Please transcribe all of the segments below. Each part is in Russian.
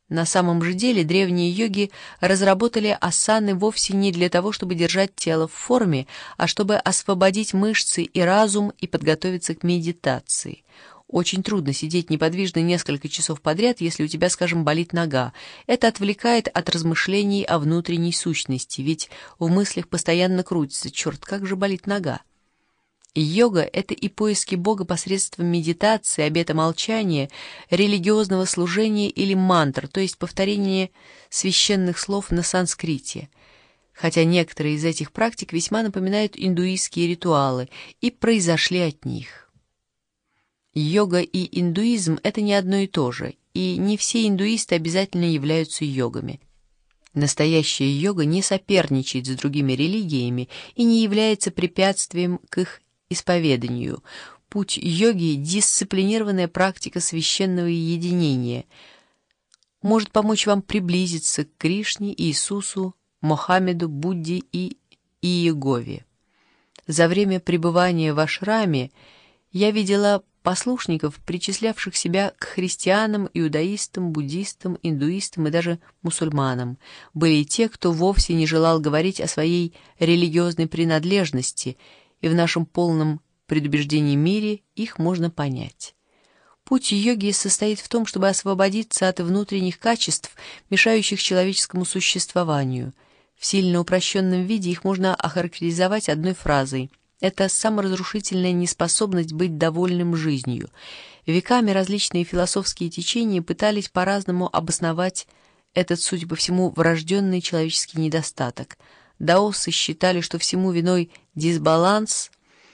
На самом же деле древние йоги разработали асаны вовсе не для того, чтобы держать тело в форме, а чтобы освободить мышцы и разум и подготовиться к медитации. Очень трудно сидеть неподвижно несколько часов подряд, если у тебя, скажем, болит нога. Это отвлекает от размышлений о внутренней сущности, ведь в мыслях постоянно крутится: «Черт, как же болит нога!» И йога — это и поиски Бога посредством медитации, обета молчания, религиозного служения или мантр, то есть повторение священных слов на санскрите. Хотя некоторые из этих практик весьма напоминают индуистские ритуалы и произошли от них. Йога и индуизм — это не одно и то же, и не все индуисты обязательно являются йогами. Настоящая йога не соперничает с другими религиями и не является препятствием к их исповеданию. Путь йоги — дисциплинированная практика священного единения, может помочь вам приблизиться к Кришне, Иисусу, Мохаммеду, Будде и Иегове. За время пребывания в ашраме я видела послушников, причислявших себя к христианам, иудаистам, буддистам, индуистам и даже мусульманам. Были и те, кто вовсе не желал говорить о своей религиозной принадлежности, и в нашем полном предубеждении мире их можно понять. Путь йоги состоит в том, чтобы освободиться от внутренних качеств, мешающих человеческому существованию. В сильно упрощенном виде их можно охарактеризовать одной фразой: это саморазрушительная неспособность быть довольным жизнью. Веками различные философские течения пытались по-разному обосновать этот, судя по всему, врожденный человеческий недостаток. Даосы считали, что всему виной дисбаланс,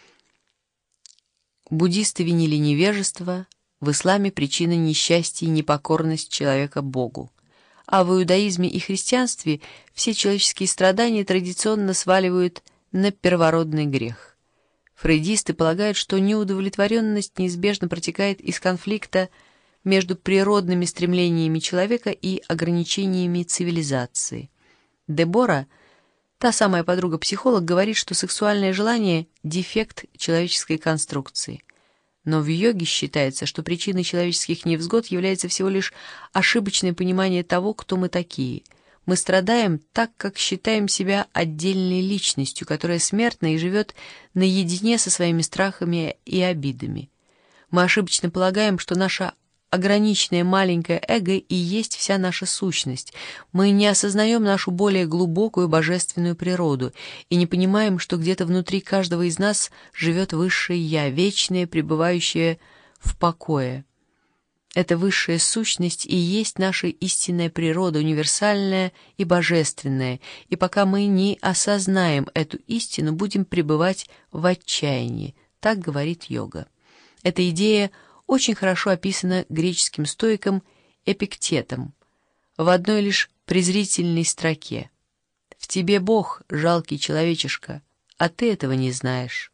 буддисты винили невежество, в исламе причина несчастья и непокорность человека Богу. А в иудаизме и христианстве все человеческие страдания традиционно сваливают на первородный грех. Фрейдисты полагают, что неудовлетворенность неизбежно протекает из конфликта между природными стремлениями человека и ограничениями цивилизации. Дебора, та самая подруга-психолог, говорит, что сексуальное желание — дефект человеческой конструкции. Но в йоге считается, что причиной человеческих невзгод является всего лишь ошибочное понимание того, кто мы такие. Мы страдаем так, как считаем себя отдельной личностью, которая смертна и живет наедине со своими страхами и обидами. Мы ошибочно полагаем, что наша ограниченное маленькое эго и есть вся наша сущность. Мы не осознаем нашу более глубокую божественную природу и не понимаем, что где-то внутри каждого из нас живет высшее Я, вечное, пребывающее в покое. Эта высшая сущность и есть наша истинная природа, универсальная и божественная, и пока мы не осознаем эту истину, будем пребывать в отчаянии, так говорит йога. Эта идея очень хорошо описана греческим стоиком Эпиктетом в одной лишь презрительной строке: «В тебе Бог, жалкий человечишка, а ты этого не знаешь».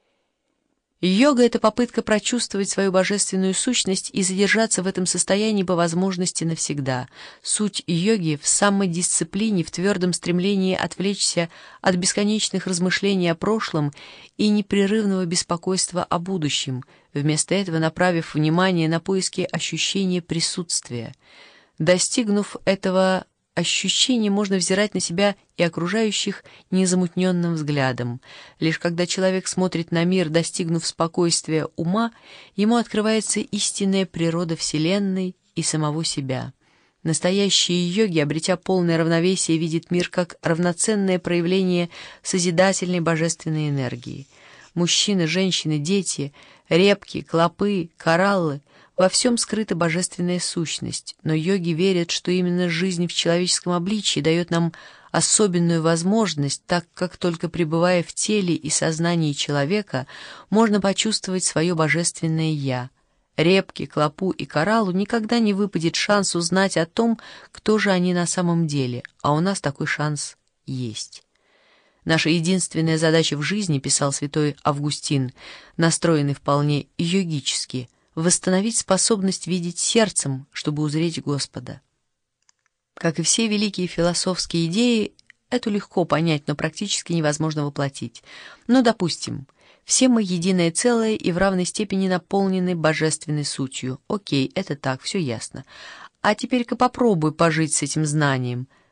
Йога — это попытка прочувствовать свою божественную сущность и задержаться в этом состоянии по возможности навсегда. Суть йоги в самодисциплине, в твердом стремлении отвлечься от бесконечных размышлений о прошлом и непрерывного беспокойства о будущем, вместо этого направив внимание на поиски ощущения присутствия. Достигнув этого ощущения, можно взирать на себя и окружающих незамутненным взглядом. Лишь когда человек смотрит на мир, достигнув спокойствия ума, ему открывается истинная природа Вселенной и самого себя. Настоящие йоги, обретя полное равновесие, видят мир как равноценное проявление созидательной божественной энергии. Мужчины, женщины, дети, репки, клопы, кораллы — во всем скрыта божественная сущность, но йоги верят, что именно жизнь в человеческом обличии дает нам особенную возможность, так как только пребывая в теле и сознании человека, можно почувствовать свое божественное «Я». Репке, клопу и кораллу никогда не выпадет шанс узнать о том, кто же они на самом деле, а у нас такой шанс есть. Наша единственная задача в жизни, писал святой Августин, настроенный вполне йогически, восстановить способность видеть сердцем, чтобы узреть Господа. Как и все великие философские идеи, эту легко понять, но практически невозможно воплотить. Но, допустим, все мы единое целое и в равной степени наполнены божественной сутью. Окей, это так, все ясно. А теперь-ка попробуй пожить с этим знанием.